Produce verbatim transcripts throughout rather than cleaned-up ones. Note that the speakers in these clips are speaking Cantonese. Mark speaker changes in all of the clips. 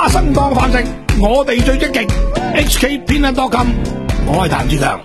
Speaker 1: 生當飯食，我哋最積極。H K 偏恩多金，我係譚志強。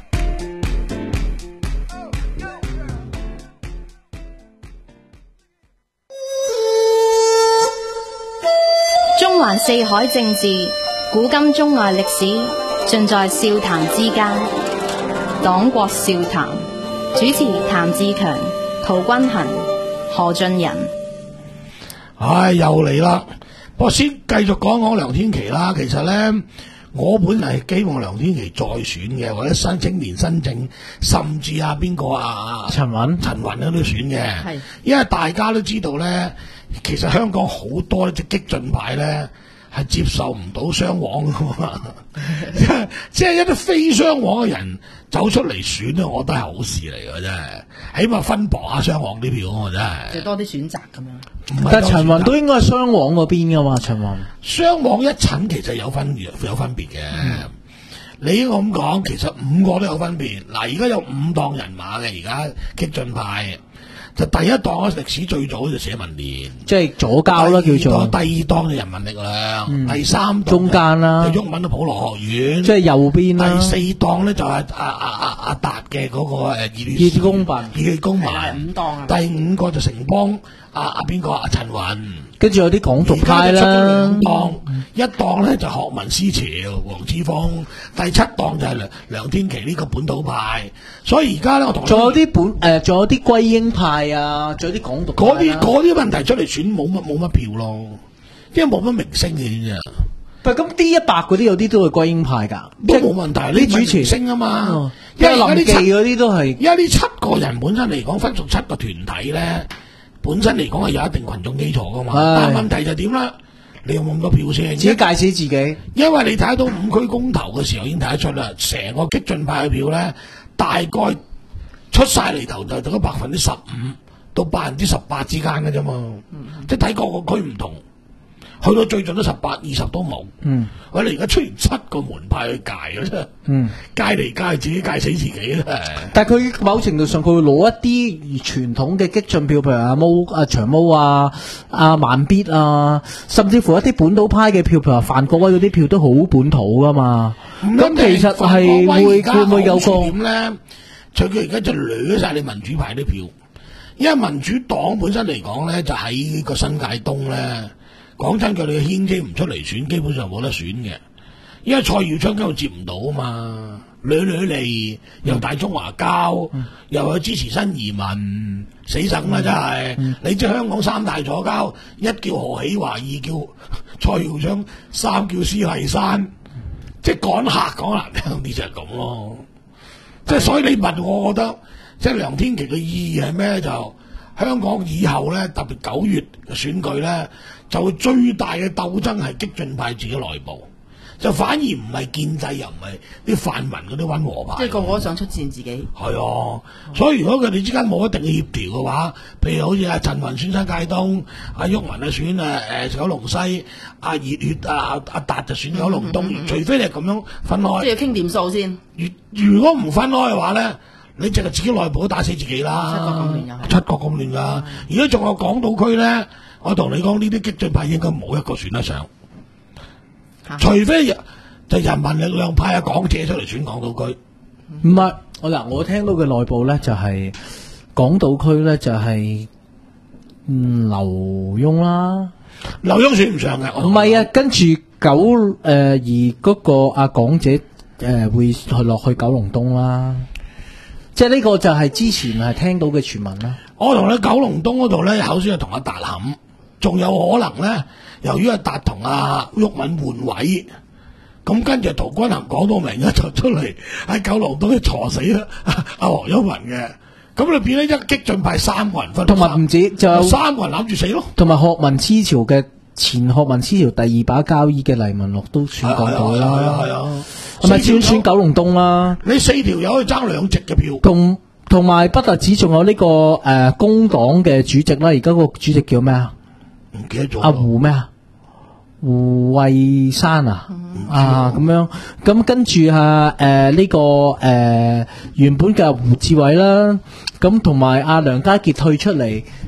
Speaker 2: 中環四海政治，古今中外歷史，盡在笑談之間。黨國笑談，主持譚志強、陶君行、何俊仁。
Speaker 1: 唉，又嚟啦！不過先繼續講講梁天琦啦。其實咧，我本嚟係希望梁天琦再選嘅，或者新青年新政，甚至啊邊個啊
Speaker 3: 陳雲、
Speaker 1: 陳雲咧都選嘅。
Speaker 2: 係，
Speaker 1: 因為大家都知道咧，其實香港好多隻激進派咧係接受唔到雙黃噶嘛，即係即係一啲非雙黃嘅人走出嚟選咧，我覺得係好事嚟嘅，真係，起碼分薄下雙黃啲票啊，真係。
Speaker 4: 就多啲選擇咁樣。
Speaker 3: 但係陳雲都應該係雙黃嗰邊噶嘛，陳雲。
Speaker 1: 雙黃一層其實有分有分別嘅，嗯、你應該咁講，其實五個都有分別。嗱，而家有五檔人馬嘅，而家激進派。就第一檔歷史最早就社民連，
Speaker 3: 即係左膠啦叫做。
Speaker 1: 第二檔就人民力量，嗯、第三檔
Speaker 3: 中間啦，
Speaker 1: 就毓民嘅普羅學院，
Speaker 3: 即係右邊啦。
Speaker 1: 第四檔咧就係阿阿阿阿達嘅嗰個誒熱血
Speaker 3: 公民，
Speaker 1: 熱血公民。
Speaker 4: 五檔啊。
Speaker 1: 第五個就城邦，阿阿邊個阿陳雲，
Speaker 3: 跟住有啲港獨派啦。
Speaker 1: 出咗兩檔，嗯、一檔咧就學民思潮，黃之鋒，第七檔就係梁梁天琦呢個本土派。所以而家咧，我同
Speaker 3: 仲有啲本誒，仲、呃、有啲歸英派啊，仲有啲港獨
Speaker 1: 嗰啲嗰啲問題出嚟選冇乜冇乜票咯，因為冇乜明星嘅啫。
Speaker 3: 唔係咁 D 一百嗰啲有啲都係歸英派㗎，
Speaker 1: 都冇問題。呢主持星啊嘛，
Speaker 3: 哦、
Speaker 1: 因為林記
Speaker 3: 嗰啲都係。
Speaker 1: 因為呢七個人本身嚟講，分屬七個團體咧，本身嚟講係有一定群眾基礎㗎嘛。但係問題就點啦？你有冇咁多票先？
Speaker 3: 自己介紹自己。因
Speaker 1: 為你睇到五區公投嘅時候已經睇得出啦，成個激進派嘅票咧，大概出晒嚟頭就得百分之十五到百分之十八之間嘅啫嘛。嗯、即係睇各個區唔同。去到最盡都十八、二十都冇。嗯，喂，你而家出現七個門派去界嘅啫。嗯，界嚟界自己界死自己啦。
Speaker 3: 但係佢某程度上佢會攞一啲傳統嘅激進票，譬如阿毛、阿長毛啊、阿慢必啊，甚至乎一啲本土派嘅票，譬如話范國威嗰啲票都好本土噶嘛。咁、嗯、其實係會會唔會有個
Speaker 1: 點咧？除佢而家就掠晒你民主派啲票，因為民主黨本身嚟講咧，就喺個新界東咧。講真，佢哋嘅牽機唔出嚟選，基本上冇得選嘅，因為蔡耀昌根本接唔到啊嘛，屢屢嚟又大中華膠，嗯、又去支持新移民，死梗啦真係！嗯、你知香港三大左膠，一叫何喜華，二叫蔡耀昌，三叫施麗珊，嗯、即係趕客講難聽啲就係咁咯。即係所以你問我，我覺得即係梁天琦嘅意義係咩？就香港以後咧，特別九月嘅選舉咧。就最大嘅鬥爭係激進派自己內部，就反而唔係建制，又唔係啲泛民嗰啲溫和派。
Speaker 4: 即係個個都想出戰自己。係
Speaker 1: 啊，所以如果佢哋之間冇一定嘅協調嘅話，譬如好似阿陳雲選新界東，阿毓民啊選誒誒九龍西，阿熱血阿阿達就選九龍東，嗯嗯嗯、除非你係咁樣分開。
Speaker 4: 即係要傾掂數先。
Speaker 1: 如如果唔分開嘅話咧，你淨係自己內部都打死自己啦。七國咁亂又七國咁亂㗎，而家仲有港島區咧。我同你講，呢啲激進派應該冇一個選得上，啊、除非就人民力量派阿港姐出嚟選港島區。
Speaker 3: 唔係，我嗱我聽到嘅內部咧就係、是、港島區咧就係、是、嗯劉墉啦，
Speaker 1: 劉墉選唔上嘅。
Speaker 3: 唔係啊，跟住九誒、呃、而嗰個阿港姐誒、呃、會去落去九龍東啦，即係呢個就係之前係聽到嘅傳聞啦。
Speaker 1: 我同你九龍東嗰度咧，口先係同阿達冚。仲有可能咧，由於阿達同阿毓民換位，咁跟住陶君行講到明一就出嚟喺九龍東坐死啦阿黃毓民嘅，咁你變咗一激進派三個人分，
Speaker 3: 同埋唔止就有
Speaker 1: 三個人攬住死咯，
Speaker 3: 同埋學民思潮嘅前學民思潮第二把交椅嘅黎文樂都選港島啦，係啊係啊，係咪先選九龍東啦？
Speaker 1: 你四條友可以爭兩席嘅票，
Speaker 3: 同同埋不特止，仲有呢、這個誒、呃、工黨嘅主席啦，而家個主席叫咩啊？
Speaker 1: 唔記得咗
Speaker 3: 阿胡咩啊？胡慧珊啊，嗯、啊咁樣，咁跟住啊誒呢個誒、呃、原本嘅胡志偉啦，咁同埋阿梁家傑退出嚟，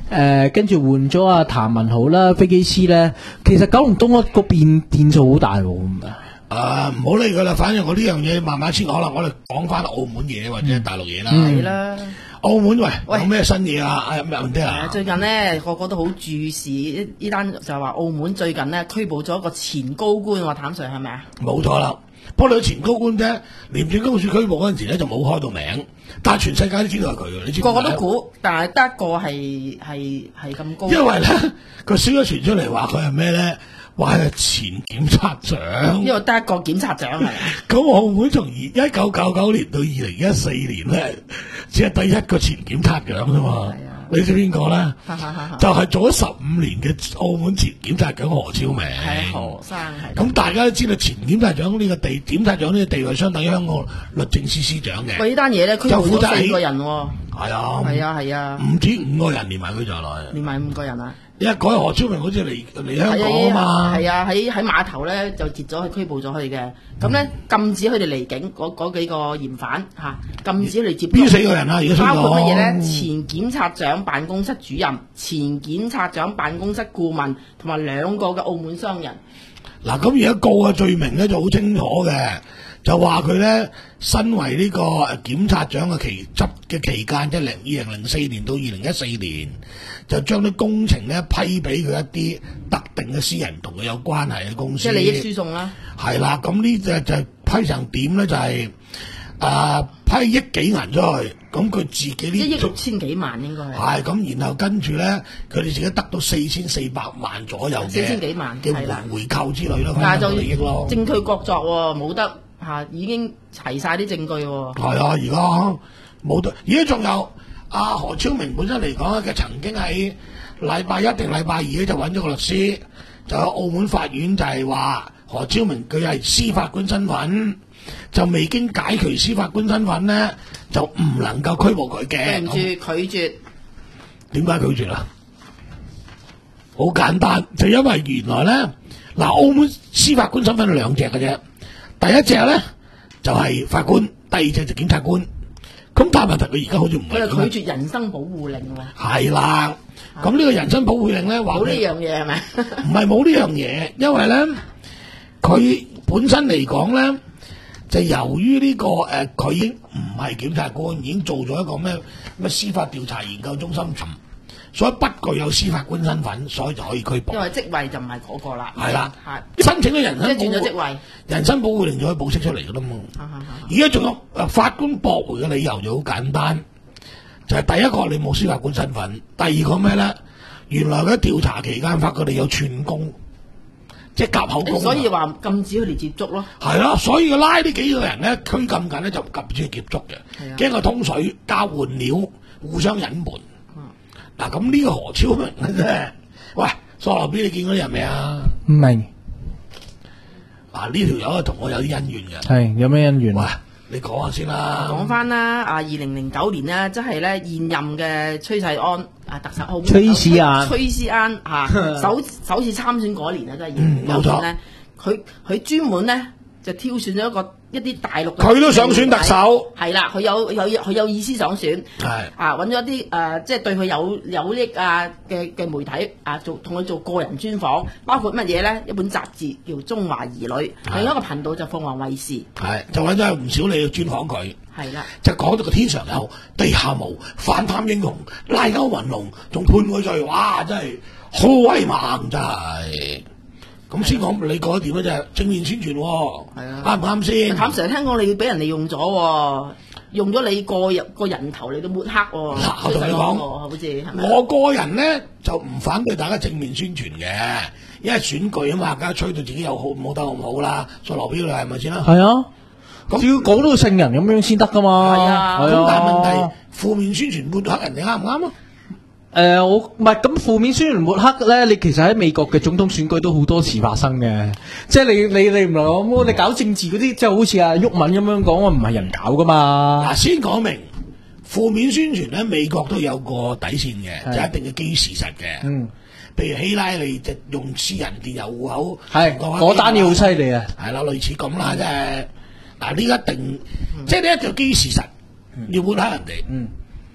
Speaker 3: 誒跟住換咗阿譚文豪啦，飛機師咧，其實九龍東嗰個變變數好大喎，咁啊。
Speaker 1: 啊，唔好理佢啦，反正我呢樣嘢慢慢先講啦。我哋講翻澳門嘢或者大陸嘢啦。
Speaker 4: 係啦。
Speaker 1: 澳門喂，
Speaker 4: 喂
Speaker 1: 有咩新嘢啊？阿咩問題啊？
Speaker 4: 最近呢，個個都好注視呢呢單，就係話澳門最近呢拘捕咗一個前高官喎，譚 Sir 係咪啊？
Speaker 1: 冇錯啦，不過你前高官啫，廉政公署拘捕嗰陣時咧就冇開到名，但係全世界都知道係佢嘅，你知唔知？
Speaker 4: 個個都估，但係得一個係係係咁高。
Speaker 1: 因為咧個消息傳出嚟話佢係咩咧？話係前檢察長，
Speaker 4: 因為得一個檢察長係。
Speaker 1: 咁澳門從一九九九年到二零一四年咧，只係得一個前檢察長啫嘛。你知邊個咧？就係做咗十五年嘅澳門前檢察長何超明。
Speaker 4: 係何生係。
Speaker 1: 咁大家都知道前檢察長呢個地檢察長呢個地位相等於香港律政司司長嘅。
Speaker 4: 喂，呢單嘢咧拘捕咗四個人喎。
Speaker 1: 係啊。
Speaker 4: 係啊係啊。
Speaker 1: 唔止五個人連埋佢在內。
Speaker 4: 連埋五個人啊！
Speaker 1: 因為嗰日何超明好似嚟嚟香港啊嘛。
Speaker 4: 係啊，喺喺碼頭咧就截咗佢拘捕咗佢嘅。咁咧禁止佢哋離境嗰嗰幾個嫌犯嚇，禁止佢哋接觸。
Speaker 1: 邊四個人啊？而家
Speaker 4: 包括乜嘢咧？前檢察長辦公室主任、前檢察長辦公室顧問同埋兩個嘅澳門商人。
Speaker 1: 嗱，咁而家告嘅罪名咧就好清楚嘅，就話佢咧身為呢個檢察長嘅期執嘅期間，即係零二零零四年到二零一四年，就將啲工程咧批俾佢一啲特定嘅私人同佢有關係嘅公司。
Speaker 4: 即係利益輸送啦。
Speaker 1: 係啦，咁呢隻就批成點咧？就係、是、啊、呃、批億幾銀出去，咁佢自己呢？
Speaker 4: 一億六千幾萬應該係。
Speaker 1: 係咁，然後跟住咧，佢哋自己得到四千四百萬左右嘅
Speaker 4: 四千幾萬
Speaker 1: 嘅回購之類咯，
Speaker 4: 但係就
Speaker 1: 利益咯。
Speaker 4: 證據確鑿喎，冇得嚇，已經齊晒啲證據喎。
Speaker 1: 係啊，而家冇得，而家仲有阿、啊、何超明本身嚟講咧，佢曾經喺禮拜一定禮拜二咧就揾咗個律師，就喺澳門法院就係話何超明佢係司法官身份，就未經解除司法官身份咧，就唔能夠拘捕佢嘅。
Speaker 4: 對唔住，拒絕。
Speaker 1: 點解拒絕啊？好簡單，就因為原來咧，嗱，澳門司法官身份係兩隻嘅啫。第一隻咧就係、是、法官，第二隻就檢察官。咁但係問題佢而家好似唔係。
Speaker 4: 佢係拒絕人身保護令喎。
Speaker 1: 係啦，咁呢個人身保護令咧話
Speaker 4: 冇呢樣嘢係咪？
Speaker 1: 唔係冇呢樣嘢，因為咧佢本身嚟講咧，就由於呢、這個誒，佢、呃、已經唔係檢察官，已經做咗一個咩咩司法調查研究中心尋，所以不具有司法官身份，所以就可以拘捕。
Speaker 4: 因為職位就唔係嗰個啦。
Speaker 1: 係啦，
Speaker 4: 係
Speaker 1: 申請咗人身保護
Speaker 4: 即係轉咗職位，
Speaker 1: 人身保護令就可以保釋出嚟噶啦嘛。而家仲有誒法官駁回嘅理由就好簡單，就係、是、第一個你冇司法官身份，第二個咩咧？原來喺調查期間發覺你有串供，即係夾口供。
Speaker 4: 所以話禁止佢哋接觸咯。
Speaker 1: 係啦，所以佢拉呢幾個人咧拘禁緊咧就禁止佢接觸嘅，驚佢通水、交換料、互相隱瞞。嗱，咁呢個何超明嘅啫，喂，蘇立 B 你見嗰啲人未啊？
Speaker 3: 唔明。
Speaker 1: 嗱，呢條友係同我有啲恩怨嘅。
Speaker 3: 係有咩恩怨？
Speaker 1: 喂，你講下先啦。
Speaker 4: 講翻啦，啊，二零零九年呢，即係咧現任嘅崔世安啊，特首澳門
Speaker 3: 崔世安，
Speaker 4: 崔世安嚇首首次參選嗰年啊，真係二零零九年咧，佢佢專門咧就挑選咗一個一啲大陸嘅，
Speaker 1: 佢都想選特首。
Speaker 4: 係啦，佢有有佢有意思想選，
Speaker 1: 係
Speaker 4: 啊揾咗一啲誒，即係對佢有有益啊嘅嘅媒體啊，做同佢做個人專訪，包括乜嘢咧？一本雜誌叫《中華兒女》，另一個頻道就鳳凰衛視，
Speaker 1: 係就揾咗吳小莉去專訪佢，
Speaker 4: 係啦，
Speaker 1: 就講到個天上有，地下無，反貪英雄，拉鈎雲龍，仲判佢罪，哇！真係好威猛，真係。咁先講你覺得點啊？就係正面宣傳喎，
Speaker 4: 係啊，
Speaker 1: 啱唔啱先？
Speaker 4: 譚 Sir 聽講你俾人哋用咗喎，用咗你個人個人頭嚟到抹黑喎。
Speaker 1: 嗱，我同你講，
Speaker 4: 好似係咪？
Speaker 1: 我個人咧就唔反對大家正面宣傳嘅，因為選舉啊嘛，大家吹到自己又好冇得咁好啦，所以羅標你係咪先啦？
Speaker 3: 係啊，咁要講到聖人咁樣先得噶嘛。
Speaker 4: 係啊，
Speaker 1: 咁但係問題負面宣傳抹黑人哋啱唔啱啊？
Speaker 3: 誒、呃，我唔係咁負面宣傳抹黑咧，你其實喺美國嘅總統選舉都好多次發生嘅，即係你你你唔係咁，我哋搞政治嗰啲，即係好似阿毓民咁樣講，我唔係人搞噶嘛。
Speaker 1: 嗱，先講明負面宣傳咧，美國都有個底線嘅，就一定要基於事實嘅。嗯，譬如希拉里就用私人電郵戶口，
Speaker 3: 係嗰單嘢好犀利啊。
Speaker 1: 係啦，類似咁啦，即係嗱呢一定，嗯、即係呢一條基於事實，嗯、要抹黑人哋。嗯。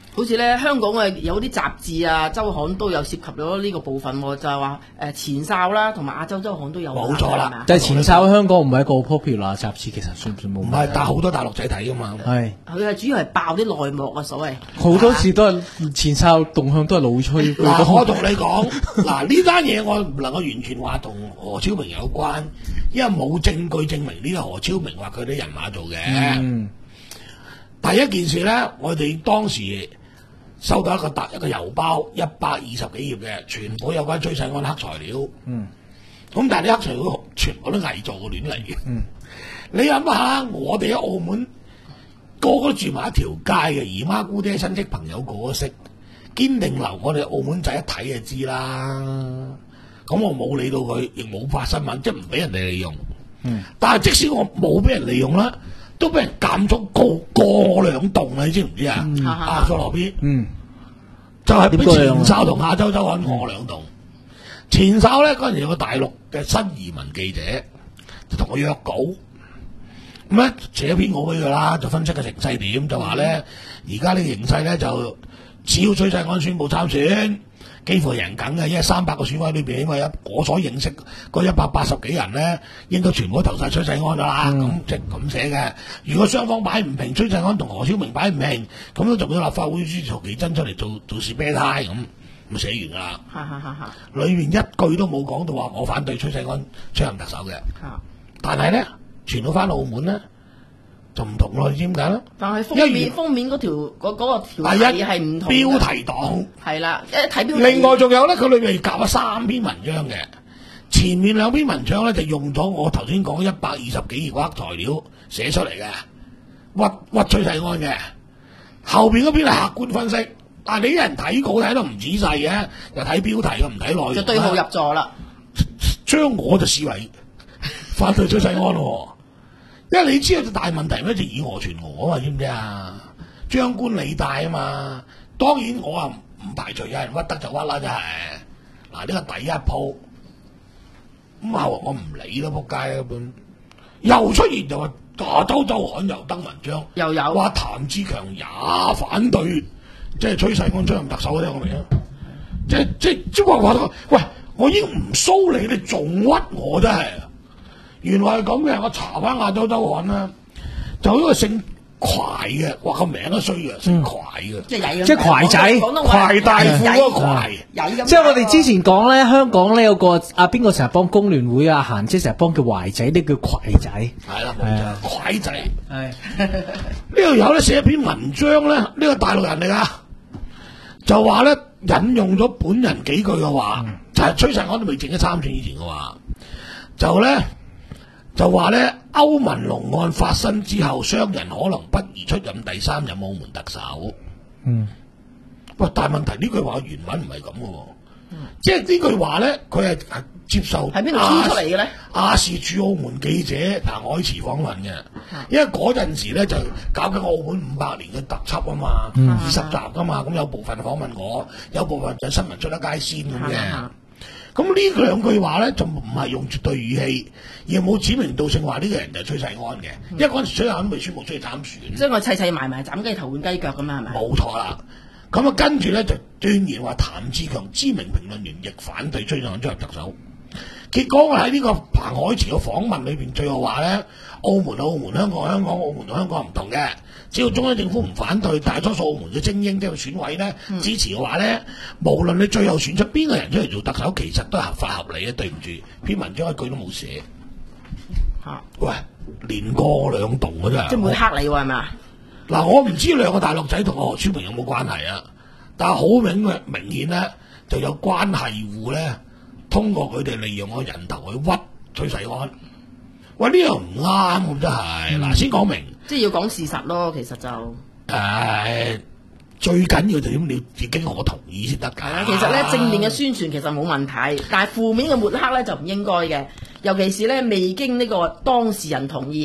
Speaker 4: 好似咧香港嘅有啲雜誌啊、週刊都有涉及咗呢個部分喎，就係話誒前哨啦，同埋亞洲週刊都有。
Speaker 1: 冇錯啦
Speaker 4: 係嘛
Speaker 3: 但係前哨香港唔係一個 popular 雜誌，其實算唔算冇？
Speaker 1: 唔係，但係好多大陸仔睇噶嘛。
Speaker 3: 係
Speaker 4: 佢係主要係爆啲內幕啊，所謂。
Speaker 3: 好多時都係前哨動向都係老吹。
Speaker 1: 嗱，我同你講，嗱呢單嘢我唔能夠完全話同何超明有關，因為冇證據證明呢個何超明話佢啲人馬做嘅。
Speaker 3: 嗯，
Speaker 1: 第一件事咧，我哋當時收到一個特一個郵包，一百二十幾頁嘅，全部有關追世安黑材料。
Speaker 3: 嗯，
Speaker 1: 咁但係啲黑材料全部都偽造嘅亂嚟嘅。嗯，你諗下，我哋喺澳門個個都住埋一條街嘅，姨媽姑爹親戚朋友個個識，堅定流我哋澳門仔一睇就知啦。咁我冇理到佢，亦冇發新聞，即係唔俾人哋利用。
Speaker 3: 嗯，但
Speaker 1: 係即使我冇俾人利用啦，都俾人監咗過過我兩棟啊！你知唔知啊？
Speaker 3: 嗯
Speaker 1: 啊，咗羅邊，
Speaker 3: 嗯，
Speaker 1: 就係俾
Speaker 3: 點過兩
Speaker 1: 前哨同亞洲週刊過我兩棟。前哨咧嗰陣時有個大陸嘅新移民記者，就同我約稿，咁咧寫篇稿俾佢啦，就分析個形勢點，就話咧而家呢個形勢咧就只要崔世安宣布參選，幾乎贏緊嘅，因為三百個選委裏邊，起碼有我所認識嗰一百八十幾人咧，應該全部都投晒崔世安噶啦。咁即係咁寫嘅。如果雙方擺唔平，崔世安同何超明擺唔平，咁都仲要立法會主席曹奇珍出嚟做做事啤胎咁，咁寫完噶啦。
Speaker 4: 哈哈哈哈
Speaker 1: 裏面一句都冇講到話我反對崔世安出任特首嘅。
Speaker 4: 哈
Speaker 1: 但係咧傳到翻澳門咧就唔同咯，你知點解咧？
Speaker 4: 但係封
Speaker 1: 因為
Speaker 4: 面封面嗰條嗰嗰個條
Speaker 1: 第
Speaker 4: 題
Speaker 1: 一
Speaker 4: 係唔同嘅。
Speaker 1: 標題黨。
Speaker 4: 係啦，一睇標題。
Speaker 1: 另外仲有咧，佢裏面夾咗三篇文章嘅，前面兩篇文章咧就用咗我頭先講一百二十幾頁黑材料寫出嚟嘅，屈屈崔世安嘅。後邊嗰篇係客觀分析，但係你啲人睇稿睇得唔仔細嘅，又睇標題嘅，唔睇內容。
Speaker 4: 就對號入座啦。
Speaker 1: 將我就視為反對崔世安喎，因為你知道大問題咩？就以訛傳訛啊嘛，知唔知啊？張冠李戴啊嘛。當然我啊唔排除有人屈得就屈啦，真係。嗱，呢個第一鋪，咁後來我唔理啦，仆街啊本。又出現就話亞洲週刊又登文章，
Speaker 4: 又有
Speaker 1: 話譚志強也反對，即係崔世安出任特首嗰啲，我明啊。即係即係即係話話到，喂，我已經唔騷你，你仲屈我真係。原來係咁嘅，我查翻亞洲週刊啦，就呢個姓蒯嘅，哇個名都衰嘅，姓蒯嘅，
Speaker 4: 即係曳
Speaker 3: 即係蒯仔
Speaker 1: 蒯大富嗰個蒯。
Speaker 4: 曳咁。
Speaker 3: 即係我哋之前講咧，香港咧有個啊邊個成日幫工聯會啊嫻姐成日幫叫懷仔，呢叫蒯仔。
Speaker 1: 係啦，冇錯，蒯仔。
Speaker 3: 係
Speaker 1: 呢度有咧寫一篇文章咧，呢個大陸人嚟噶，就話咧引用咗本人幾句嘅話，就係崔世安都未正式參選以前嘅話，就咧。就話咧，歐文龍案發生之後，商人可能不宜出任第三任澳門特首。
Speaker 3: 嗯，
Speaker 1: 喂，但係問題呢句話原文唔係咁嘅喎，嗯、即係呢句話咧，佢係係接受
Speaker 4: 喺邊度編出嚟嘅咧？
Speaker 1: 亞視駐澳門記者譚凱慈訪問嘅，因為嗰陣時咧就搞緊澳門五百年嘅特輯啊嘛，二十、嗯、集噶嘛，咁有部分訪問我，有部分就新聞出得街先咁嘅。嗯咁呢兩句話咧就唔係用絕對語氣，而冇指名道姓話呢個人就係崔世安嘅，因為嗰陣時崔世安都未宣布出去參選，
Speaker 4: 即係我砌砌埋埋斬雞頭換雞腳咁啊，係咪？
Speaker 1: 冇錯啦。咁啊跟住咧就斷言話譚志強知名評論員亦反對崔世安出任特首。結果我喺呢個彭海慈嘅訪問裏邊，最後話咧，澳門澳門香港香港澳門同香港唔同嘅，只要中央政府唔反對，大多數澳門嘅精英即係選委咧支持嘅話咧，無論你最後選出邊個人出嚟做特首，其實都係合法合理嘅。對唔住，篇文章一句都冇寫。嚇、啊！喂，連過兩棟嘅真係。
Speaker 4: 即係抹黑你喎，係咪啊？
Speaker 1: 嗱，我唔知兩個大陸仔同何超明有冇關係啊，但係好明嘅明顯咧，就有關係戶咧。通過佢哋利用個人頭去屈崔世安，喂呢樣唔啱咁真係。嗱、嗯，先講明，
Speaker 4: 即係要講事實咯。其實就誒、
Speaker 1: 呃、最緊要就點？你要自己我同意先得㗎。
Speaker 4: 係啊，其實咧正面嘅宣傳其實冇問題，但係負面嘅抹黑咧就唔應該嘅，尤其是咧未經呢個當事人同意。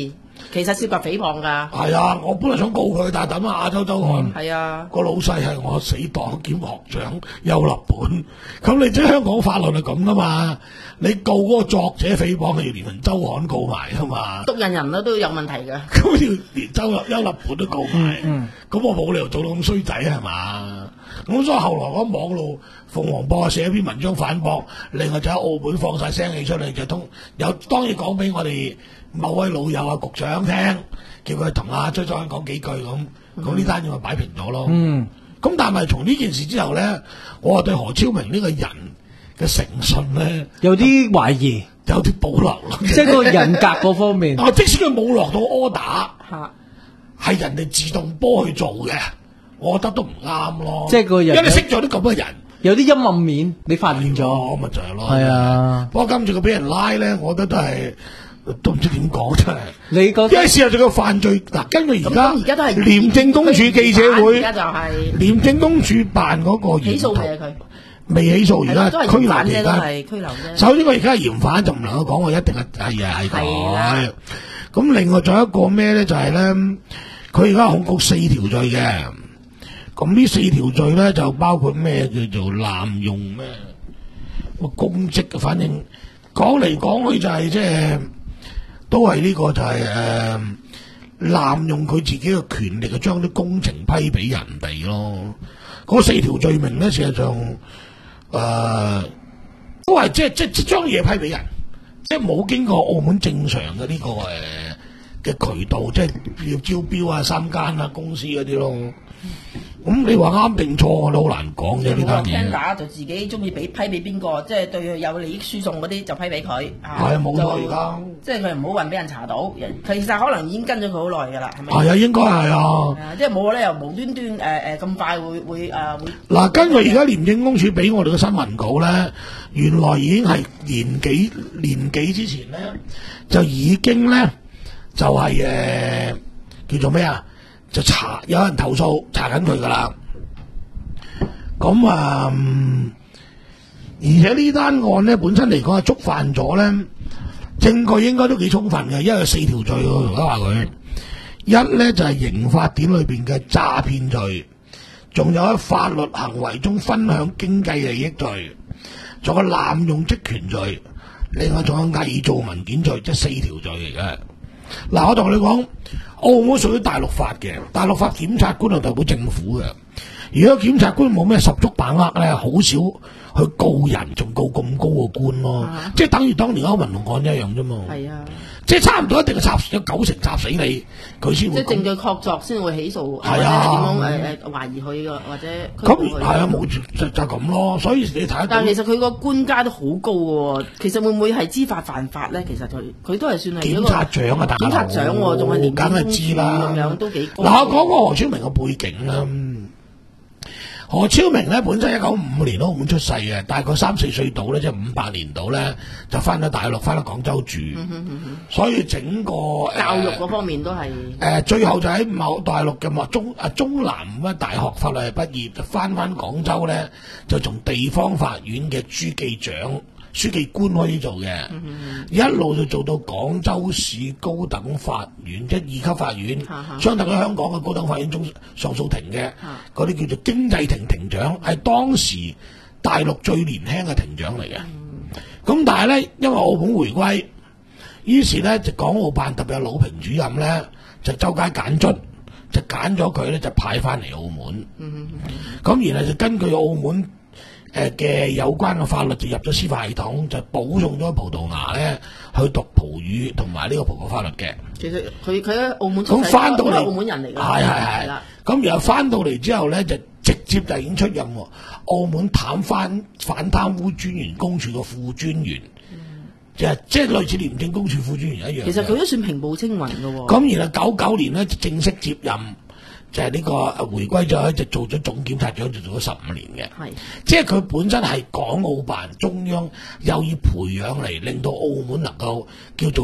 Speaker 4: 其實涉及誹謗㗎。
Speaker 1: 係啊，我本來想告佢，但係等下亞洲週刊。
Speaker 4: 係啊，
Speaker 1: 個老細係我死黨兼學長邱立本，咁你知香港法律係咁噶嘛？你告嗰個作者誹謗，係要連份周刊告埋噶嘛？
Speaker 4: 督印人咧都有問題嘅。
Speaker 1: 咁要連周立邱立本都告埋，咁、
Speaker 3: 嗯
Speaker 1: 我冇理由做到咁衰仔係嘛？咁所以後來嗰網路鳳凰報寫一篇文章反駁，另外就喺澳門放晒聲氣出嚟，就通有當然講俾我哋某位老友啊局長聽，叫佢同阿張作講幾句咁，咁呢單嘢咪擺平咗咯。
Speaker 3: 嗯，
Speaker 1: 咁但係從呢件事之後咧，我對何超明呢個人嘅誠信咧
Speaker 3: 有啲懷疑，
Speaker 1: 有啲保留咯。
Speaker 3: 即係個人格嗰方面。
Speaker 1: 啊，即使佢冇落到 order，
Speaker 4: 嚇，
Speaker 1: 係人哋自動波去做嘅，我覺得都唔啱咯。
Speaker 3: 即係個人
Speaker 1: 因為你識咗啲咁嘅人，
Speaker 3: 有啲陰暗面，你發現咗。
Speaker 1: 咗咪就係咯。
Speaker 3: 係啊，
Speaker 1: 不過今次佢俾人拉咧，我覺得都係都唔知點講真係。
Speaker 3: 你覺
Speaker 1: 因為
Speaker 3: 得
Speaker 1: 事實上個犯罪嗱，根據而家
Speaker 4: 咁而家都係
Speaker 1: 廉政公署記者會
Speaker 4: 而家就係
Speaker 1: 廉政公署辦嗰個
Speaker 4: 起訴
Speaker 1: 研
Speaker 4: 未啊佢？
Speaker 1: 未起訴，而家
Speaker 4: 都係
Speaker 1: 拘留
Speaker 4: 疑犯啫，都
Speaker 1: 期間。
Speaker 4: 係拘留啫。
Speaker 1: 首先，我而家係嫌犯，就唔能夠講我一定係係啊係
Speaker 4: 係啦
Speaker 1: 佢。咁另外仲有一個咩咧？就係咧，佢而家控告四條罪嘅。咁呢四條罪咧就包括咩叫做濫用咩個公職嘅，反正講嚟講去就係即係都係呢個就係誒濫用佢自己嘅權力，就將啲工程批俾人哋咯。嗰四條罪名咧，事實上誒、呃、都係即係即係將嘢批俾人，即係冇經過澳門正常嘅呢、個誒嘅、渠道，即係要招標啊、三間啊、公司嗰啲咯。咁你話啱定錯，我都好難講嘅呢單
Speaker 4: 聽
Speaker 1: 嘢。
Speaker 4: 打就自己中意俾批俾邊個，即係對佢有利益輸送嗰啲就批俾佢。係
Speaker 1: 係啊冇錯而家
Speaker 4: 即係佢唔好運俾人查到。其實可能已經跟咗佢好耐㗎啦，係咪？
Speaker 1: 係啊，應該係啊。
Speaker 4: 係啊，即係冇理由無端端誒誒咁快會會誒會。
Speaker 1: 嗱，根據而家廉政公署俾我哋嘅新聞稿咧，原來已經係年幾年幾之前咧，就已經咧就係、呃、叫做咩啊？就查有人投訴查緊佢噶啦。咁啊、嗯，而且呢單案咧本身嚟講係觸犯咗咧，證據應該都幾充分嘅，因為有四條罪喎。而家話佢一咧就係、是、刑法典裏邊嘅詐騙罪。仲有喺法律行為中分享經濟利益罪，仲有濫用職權罪，另外仲有偽造文件罪，即係四條罪嚟嘅。嗱，我同你講，澳門屬於大陸法嘅，大陸法檢察官係代表政府嘅。如果檢察官冇咩十足把握咧，好少去告人，仲告咁高嘅官咯，
Speaker 4: 啊
Speaker 1: 即係等於當年歐文龍案一樣啫嘛。
Speaker 4: 係啊，
Speaker 1: 即係差唔多一定係插有九成插死你，佢先會
Speaker 4: 即係證據確鑿先會起訴，
Speaker 1: 係啊
Speaker 4: 或者係點樣誒誒懷疑佢嘅，或者拘捕佢
Speaker 1: 咁係啊，冇就就咁咯。所以你睇得到
Speaker 4: 但係其實佢個官階都好高嘅喎，其實會唔會係知法犯法咧？其實佢佢都係算係一個
Speaker 1: 檢察長啊，大佬
Speaker 4: 檢察長喎，仲係廉政
Speaker 1: 梗係
Speaker 4: 公署
Speaker 1: 知啦
Speaker 4: 咁樣都幾高。
Speaker 1: 嗱，我講個何超明嘅背景啦。何超明咧本身一九五五年喺澳門出世嘅，大概三四歲到咧，即係五八年到咧，就翻咗大陸，翻咗廣州住。
Speaker 4: 嗯哼嗯哼
Speaker 1: 所以整個
Speaker 4: 教育
Speaker 1: 誒
Speaker 4: 嗰方面都係
Speaker 1: 誒最後就喺某大陸嘅某中啊中南咩大學法律系畢業，就翻翻廣州咧，就從地方法院嘅書記長、書記官開始做嘅，一路就做到廣州市高等法院，即係二級法院，相等於香港嘅高等法院中上訴庭嘅嗰啲叫做經濟庭庭長，係當時大陸最年輕嘅庭長嚟嘅。咁但係咧，因為澳門回歸，於是咧就港澳辦特別係魯平主任咧，就周街揀卒，就揀咗佢咧，就派翻嚟澳門。咁然後就根據澳門誒嘅有關嘅法律，就入咗司法系統，就保送咗葡萄牙咧去讀葡語同埋呢個葡國法律嘅。
Speaker 4: 其實佢佢喺澳門出世，
Speaker 1: 咁翻到嚟，
Speaker 4: 都係澳門人嚟㗎。
Speaker 1: 係係係
Speaker 4: 啦。
Speaker 1: 咁然後翻到嚟之後咧，就直接就已經出任喎澳門貪翻反貪污專員公署嘅副專員，就係即係類似廉政公署副專員一樣嘅。
Speaker 4: 其實佢都算平步青雲㗎喎。
Speaker 1: 咁然後九九年咧就正式接任，就係呢個回歸咗，就做咗總檢察長，就做咗十五年嘅。
Speaker 4: 係
Speaker 1: 即係佢本身係港澳辦中央有意培養嚟，令到澳門能夠叫做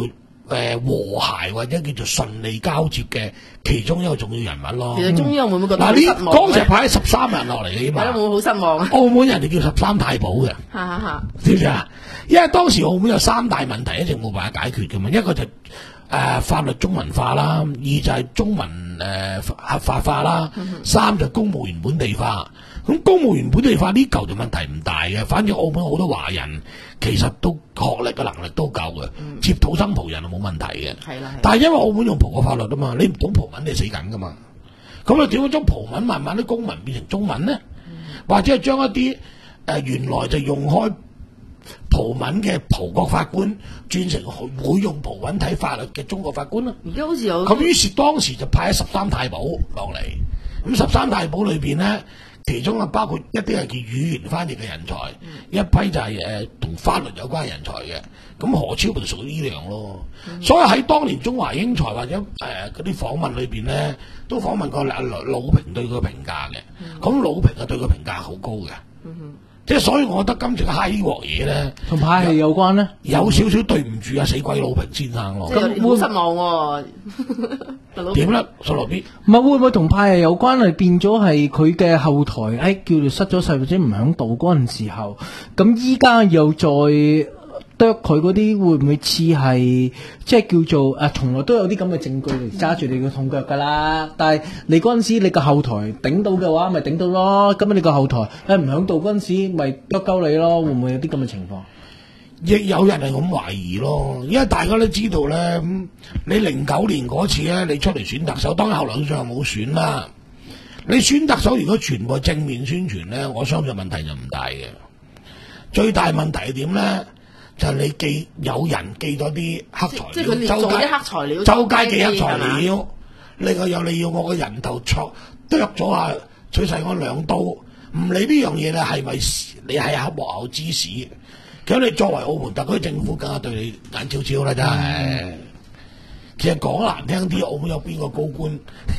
Speaker 1: 誒和諧或者叫做順利交接嘅其中一個重要人物咯。
Speaker 4: 其實中央會唔會覺得
Speaker 1: 嗱，呢
Speaker 4: 好失望
Speaker 1: 嗰時
Speaker 4: 咧？
Speaker 1: 派咗十三人落嚟嘅
Speaker 4: 係咯，
Speaker 1: 嘛，
Speaker 4: 會唔會好失望啊？
Speaker 1: 澳門人哋叫十三太保嘅。
Speaker 4: 哈哈哈！
Speaker 1: 知唔知啊？因為當時澳門有三大問題一直冇辦法解決嘅嘛，一個就誒、呃、法律中文化啦，二就係中文誒、呃、合法化啦，三就公務員本地化。咁公務員本地化呢嚿就問題唔大嘅，反正澳門好多華人其實都學歷嘅能力都夠嘅，接土生葡人係冇問題嘅。
Speaker 4: 係啦，係啦
Speaker 1: 但係因為澳門用葡國法律啊嘛，你唔懂葡文你死緊噶嘛，咁啊點樣將葡文慢慢啲公文變成中文呢？或者係將一啲誒、呃、原來就用開葡文嘅葡國法官轉成會用葡文睇法律嘅中國法官啦。
Speaker 4: 而家好似有
Speaker 1: 咁於是當時就派咗十三太保落嚟，咁十三太保裏邊呢，其中啊包括一啲係叫語言翻譯嘅人才，
Speaker 4: 嗯、
Speaker 1: 一批就係誒同法律有關嘅人才嘅。咁何超咪就屬於呢樣咯。嗯、所以喺當年中華英才或者誒嗰啲訪問裏邊呢，都訪問過阿魯平對佢嘅評價嘅。咁、嗯、魯平啊對佢評價好高嘅。嗯即係所以，我覺得今次嘅嗨呢鑊嘢咧，
Speaker 3: 同派系有關咧，
Speaker 1: 有少少對唔住啊死鬼魯平先生咯。
Speaker 4: 即係好失望喎。
Speaker 1: 點咧，蘇羅 B？
Speaker 3: 唔係會唔會同派系有關係？變咗係佢嘅後台，誒、哎、叫做失咗勢或者唔響度嗰陣時候，咁依家又再剁佢嗰啲，會唔會似係即係叫做誒？從、啊、來都有啲咁嘅證據嚟揸住你個痛腳㗎啦。但係你嗰陣時你個後台頂到嘅話，咪頂到咯。咁你個後台誒唔響度嗰陣時，咪剁鳩你咯。會唔會有啲咁嘅情況？
Speaker 1: 亦有人係咁懷疑咯，因為大家都知道咧，你零九年嗰次咧，你出嚟選特首，當然後來最後冇選啦。你選特首如果全部正面宣傳咧，我相信問題就唔大嘅。最大問題係點咧？就係你寄有人寄咗啲黑材料，
Speaker 4: 即係佢哋做啲黑材料，
Speaker 1: 周街寄黑材料。另外又你要我個人頭戳剁咗下崔世安兩刀，唔理呢樣嘢咧係咪你係黑幕後之士？咁你作為澳門特區政府，梗係對你眼超超啦，真係。嗯、其實講難聽啲，澳門有邊個高官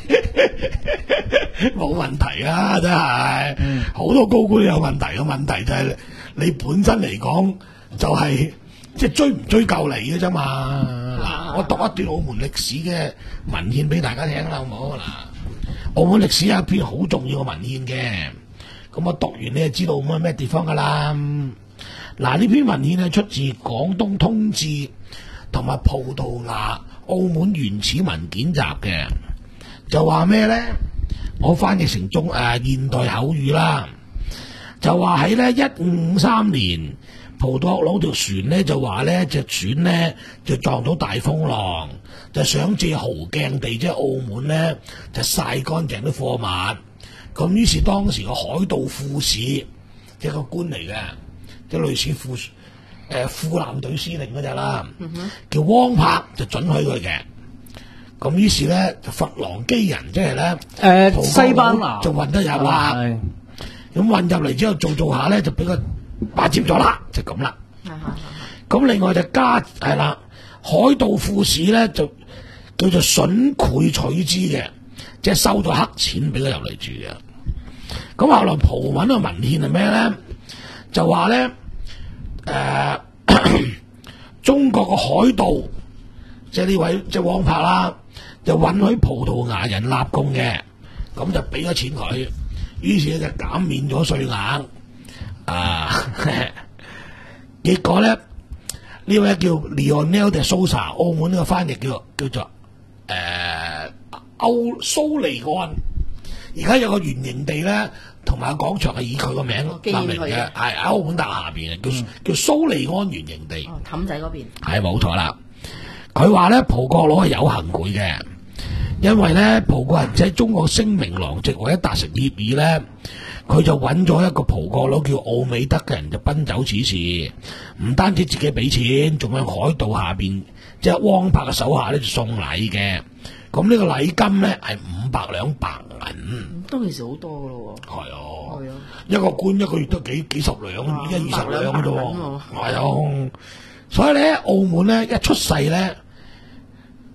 Speaker 1: 冇問題啊？真係，好、嗯、多高官都有問題嘅問題就係你本身嚟講就係即係追唔追究你嘅啫嘛。嗱、嗯，我讀一段澳門歷史嘅文獻俾大家聽啦，好唔好？嗱，澳門歷史有一篇好重要嘅文獻嘅，咁我讀完你就知道澳門係咩地方噶啦。嗱，呢篇文獻係出自《廣東通志》同埋葡萄牙澳門原始文件集嘅，就話咩咧？我翻譯成中誒、呃、現代口語啦，就話喺咧一五五三年，葡萄牙佬條船咧就話咧隻船咧就撞到大風浪，就想借豪鏡地即係澳門咧就曬乾淨啲貨物，咁於是當時個海盜副使即係個官嚟嘅。即係類似副誒、呃、副艦隊司令嗰隻啦，嗯、哼叫汪柏就准許佢嘅。咁於是咧就佛朗機人，即係咧誒西班牙就運得入啦。咁運入嚟之後做做下咧，就俾佢霸佔咗啦，就咁啦。咁另外就加係啦，海盜副使咧就叫做筍賄取之嘅，即係收咗黑錢俾佢入嚟住嘅。咁後來葡文嘅文獻係咩咧？就話咧，誒、呃，中國個海盜，即係呢位即係汪柏啦，就允許葡萄牙人納貢嘅，咁就俾咗錢佢，於是咧就減免咗稅額，啊，結果咧呢位叫 Leonel de Sousa， 澳門呢個翻譯叫叫做誒歐蘇利安，而家有個圓形地咧。同埋個廣場係以佢個名立名嘅，係喺澳門大廈下邊嘅，叫、嗯、叫蘇利安圓形地。
Speaker 4: 哦，氹仔嗰邊
Speaker 1: 係冇錯啦。佢話咧葡國佬係有行賄嘅，因為咧葡國人喺中國聲名狼藉，為咗達成協議咧，佢就揾咗一個葡國佬叫奧美德嘅人就奔走此事，唔單止自己俾錢，仲喺海盜下邊即係汪柏嘅手下咧就送禮嘅。咁呢個禮金咧係五百兩白銀，
Speaker 4: 當其時好多噶咯喎。係啊，係啊，
Speaker 1: 一個官一個月都幾幾十兩，而家二十兩嘅啫喎。係啊，
Speaker 4: 啊，
Speaker 1: 所以咧澳門咧一出世咧，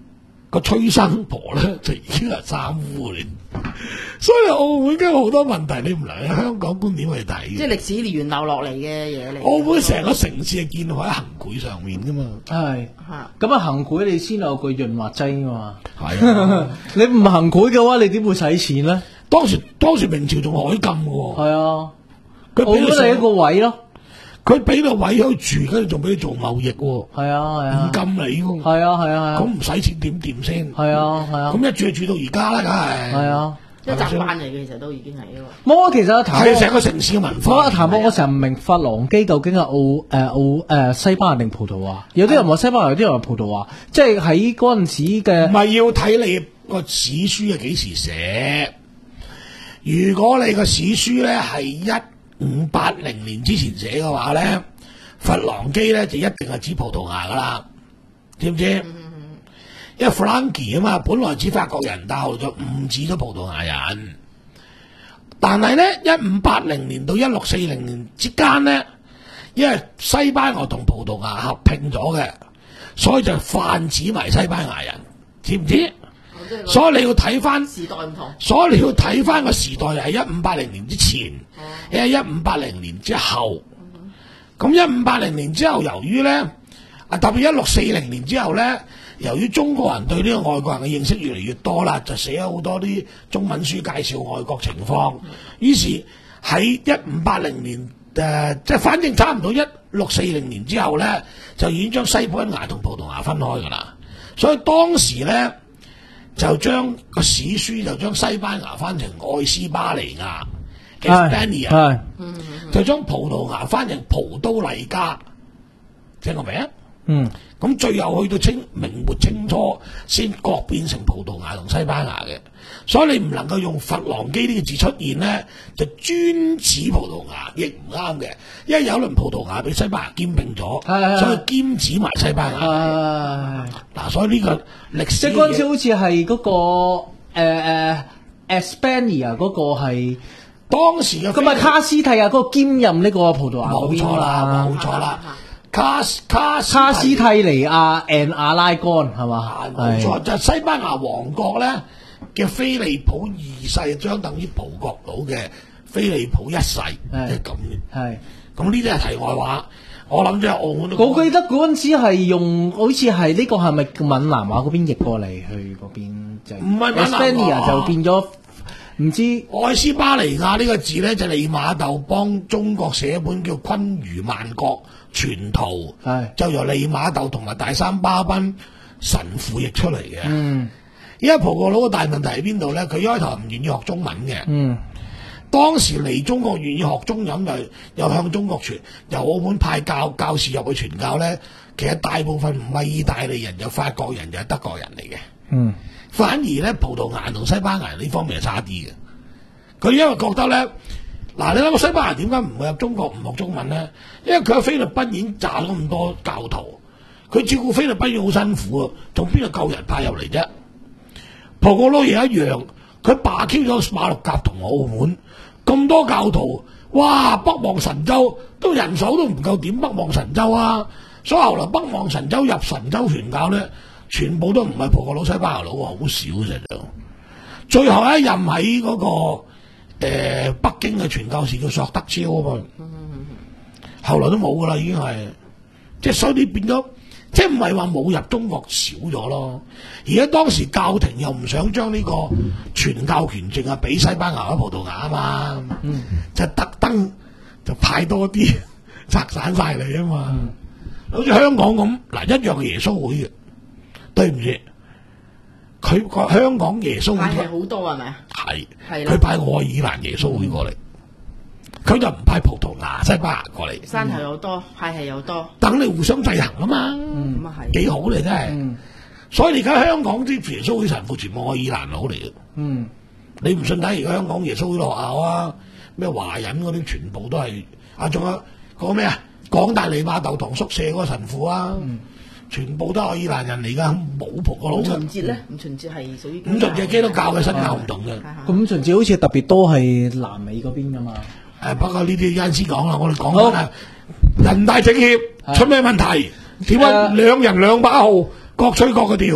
Speaker 1: 個崔生婆咧就已經係三夫嚟，所以澳門嘅好多問題你唔能喺香港觀點去睇嘅。
Speaker 4: 即係歷史源流落嚟嘅嘢嚟。
Speaker 1: 澳門成個城市係建立喺行賄上面噶嘛，
Speaker 3: 係
Speaker 4: 嚇
Speaker 3: 咁啊，行賄你先有個潤滑劑噶嘛。
Speaker 1: 係啊，
Speaker 3: 你唔行賄嘅話，你點會使錢咧？
Speaker 1: 當時當時明朝仲海禁嘅喎，
Speaker 3: 係啊，
Speaker 1: 佢俾你
Speaker 3: 澳門係一個位咯。
Speaker 1: 佢俾到位去住，跟住仲俾你做貿易喎，
Speaker 3: 係啊係啊
Speaker 1: 唔，禁你喎，
Speaker 3: 係啊係啊係
Speaker 1: 咁
Speaker 3: 啊，
Speaker 1: 唔使錢點掂先？
Speaker 3: 係啊係啊，
Speaker 1: 咁一住就住到而家啦，梗係
Speaker 3: 係啊。
Speaker 4: 一習慣嚟嘅，其實都已經係一個。
Speaker 3: 冇啊，其實阿譚
Speaker 1: 係成個城市嘅文
Speaker 3: 我阿
Speaker 1: 化。
Speaker 3: 譚博，我成日唔明法郎基究竟係澳誒、呃、澳誒、呃、西班牙定葡萄牙？有啲人話西班牙，有啲人話葡萄牙。即係喺嗰陣時
Speaker 1: 唔
Speaker 3: 嘅
Speaker 1: 係要睇你個史書係幾時寫。如果你個史書咧係一五八零年之前寫嘅話咧，佛朗基咧就一定係指葡萄牙噶啦，知唔知？因為 Frankie 啊嘛，本來指法國人，但後來就誤指咗葡萄牙人。但係咧，一五八零年到一六四零年之間咧，因為西班牙同葡萄牙合併咗嘅，所以就泛指埋西班牙人，知唔知？所以你要睇翻
Speaker 4: 時代唔同。
Speaker 1: 所以你要睇翻個時代係一五八零年之前，因為一五八零年之後。咁一五八零年之後，由於咧啊特別一六四零年之後咧，由於中國人對呢個外國人嘅認識越嚟越多啦，就寫咗好多啲中文書介紹外國情況。於是喺一五八零年誒、呃，即係反正差唔多一六四零年之後咧，就已經將西班牙同葡萄牙分開㗎啦。所以當時咧就將個史書就將西班牙翻成愛斯巴尼亞 （Hispania），
Speaker 3: 係
Speaker 1: 就將葡萄牙翻成葡都麗加，聽過未啊？
Speaker 3: 嗯
Speaker 1: 咁最後去到清明末清初，先各變成葡萄牙同西班牙嘅，所以你唔能夠用佛朗基呢個字出現咧，就專指葡萄牙，亦唔啱嘅，因為有輪葡萄牙俾西班牙兼並咗，
Speaker 3: 係係係
Speaker 1: 所以兼指埋西班牙。
Speaker 3: 係。
Speaker 1: 嗱，所以呢個歷
Speaker 3: 即
Speaker 1: 史
Speaker 3: 係嗰陣時好似係嗰個誒誒 Espania 嗰個係
Speaker 1: 當時嘅
Speaker 3: 咁啊卡斯蒂亞嗰個兼任呢個葡萄牙嗰邊
Speaker 1: 冇錯啦，
Speaker 3: 啦
Speaker 1: 冇。錯啦，卡卡
Speaker 3: 卡斯蒂尼亞 and 阿拉干係嘛
Speaker 1: 啊？冇錯，就係西班牙王國咧嘅菲利普二世，相等於葡國佬嘅菲利普一世，即係咁嘅。
Speaker 3: 係。
Speaker 1: 咁呢啲係題外話，我諗即係澳門都
Speaker 3: 我記得嗰陣時係用，好似係呢個係咪閩南話嗰邊譯過嚟去嗰邊就
Speaker 1: 唔係閩南話
Speaker 3: Espania 就變咗唔知
Speaker 1: 愛斯巴尼亞呢個字咧，就利瑪竇幫中國寫一本叫《昆輿萬國全圖》，
Speaker 3: 係
Speaker 1: 就由利瑪竇同埋大三巴賓神父譯出嚟嘅。
Speaker 3: 嗯
Speaker 1: 因為葡國佬嘅大問題喺邊度咧？佢一開頭唔願意學中文嘅。
Speaker 3: 嗯
Speaker 1: 當時嚟中國願意學中文，就又向中國傳，由澳門派教教士入去傳教咧。其實大部分唔係意大利人，就法國人，就係德國人嚟嘅。
Speaker 3: 嗯
Speaker 1: 反而咧，葡萄牙同西班牙人呢方面係差啲嘅。佢因為覺得咧，嗱，你諗下西班牙點解唔會入中國唔學中文咧？因為佢喺菲律賓已經炸咗咁多教徒，佢照顧菲律賓已經好辛苦啊，仲邊度夠人派入嚟啫？葡國佬亦一樣，佢霸 Q 咗馬六甲同澳門咁多教徒，哇！北望神州都人手都唔夠點北望神州啊！所以後來北望神州入神州傳教咧，全部都唔係葡國佬、西班牙佬，好少嘅就。最後一任喺嗰、那個、呃、北京嘅傳教士叫索德超啊嘛，後來都冇噶啦，已經係即係所以你變咗，即係唔係話冇入中國少咗咯？而家當時教廷又唔想將呢個傳教權淨係俾西班牙、葡萄牙啊嘛，
Speaker 3: 嗯
Speaker 1: 就特登就派多啲拆散晒你啊嘛，好似香港咁嗱一樣嘅耶穌會嘅，對唔住。佢個香港耶穌會
Speaker 4: 派係好多係咪啊？
Speaker 1: 係
Speaker 4: 係啦
Speaker 1: 佢派愛爾蘭耶穌會過嚟，佢、就唔派葡萄牙、西班牙過嚟，
Speaker 4: 山頭又多，派係又多，
Speaker 1: 等你互相制衡啊嘛，
Speaker 4: 咁啊係。
Speaker 1: 幾好嚟真係。
Speaker 3: 嗯
Speaker 1: 所以而家香港啲耶穌會神父全部愛爾蘭佬嚟嘅，
Speaker 3: 嗯
Speaker 1: 你唔信睇而家香港耶穌會學校啊，咩華人嗰啲全部都係啊，仲有嗰咩啊，港大利瑪竇堂宿舍嗰個神父啊。
Speaker 3: 嗯
Speaker 1: 全部都係愛爾蘭人嚟㗎，冇葡國佬
Speaker 4: 五
Speaker 1: 嘅。
Speaker 4: 旬節咧，五旬節係屬於
Speaker 1: 五旬節基督教嘅新教唔同嘅。
Speaker 3: 咁甚至好似特別多係南美嗰邊噶嘛。
Speaker 1: 誒，不過呢啲一陣先講啦，我哋講緊啊，人大政協出咩問題？點解兩人兩把號，各吹各嘅調？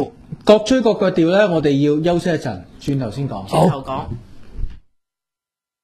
Speaker 3: 各吹各腳調咧，我哋要休息一陣，轉頭先講。
Speaker 1: 好
Speaker 4: 轉頭講。